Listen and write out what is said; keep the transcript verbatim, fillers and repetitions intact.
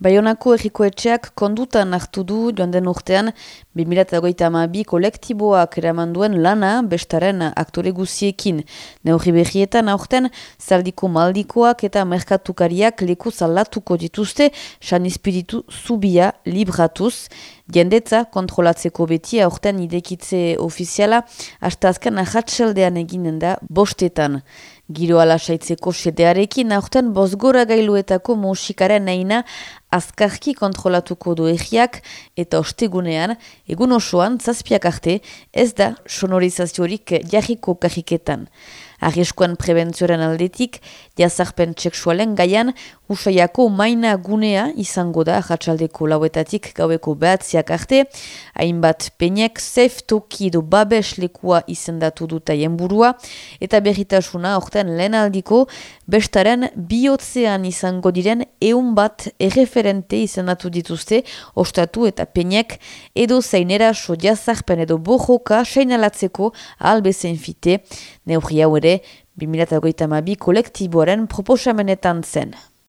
Baionako Herriko Etxeak kondutan hartu du joan den urtean bi mila hogeita hamabi kolektiboak eraman duen lana bestaren aktore guziekin. Neurri berrietan aurten zaldiko maldikoak eta merkatukariak leku zaldatuko dituzte san espiritu zubia libratuz. Jendetza kontrolatzeko beti aurten idekitze ofiziala astazken ahatsaldean eginen da bostetan. Giro alasaitzeko xedearekin aurten bosgora gailuetako musikaren naina azkarki kontrolatuko du egiak eta ostegunean, egun osoan zazpiak arte ez da sonorizaziorik jarriko kariketan. Arriskoen prebentzioaren aldetik, jazarpen seksualen gaian, usaiako maina gunea izango da arratsaldeko lauetatik gaueko behatziak arte, hainbat peinek safe toki edo babes lekua izendatu duta jenburua, eta berritasuna orten lehen aldiko, bestaren bihotzean izango diren eun bat erreferente izendatu dituzte, ostatu eta peinek, edo zainera so jazarpen edo bojoka seinalatzeko albezen fite, neurri hau ere, bi mila hogeita hamabi kolektiboaren proposamenetan zen.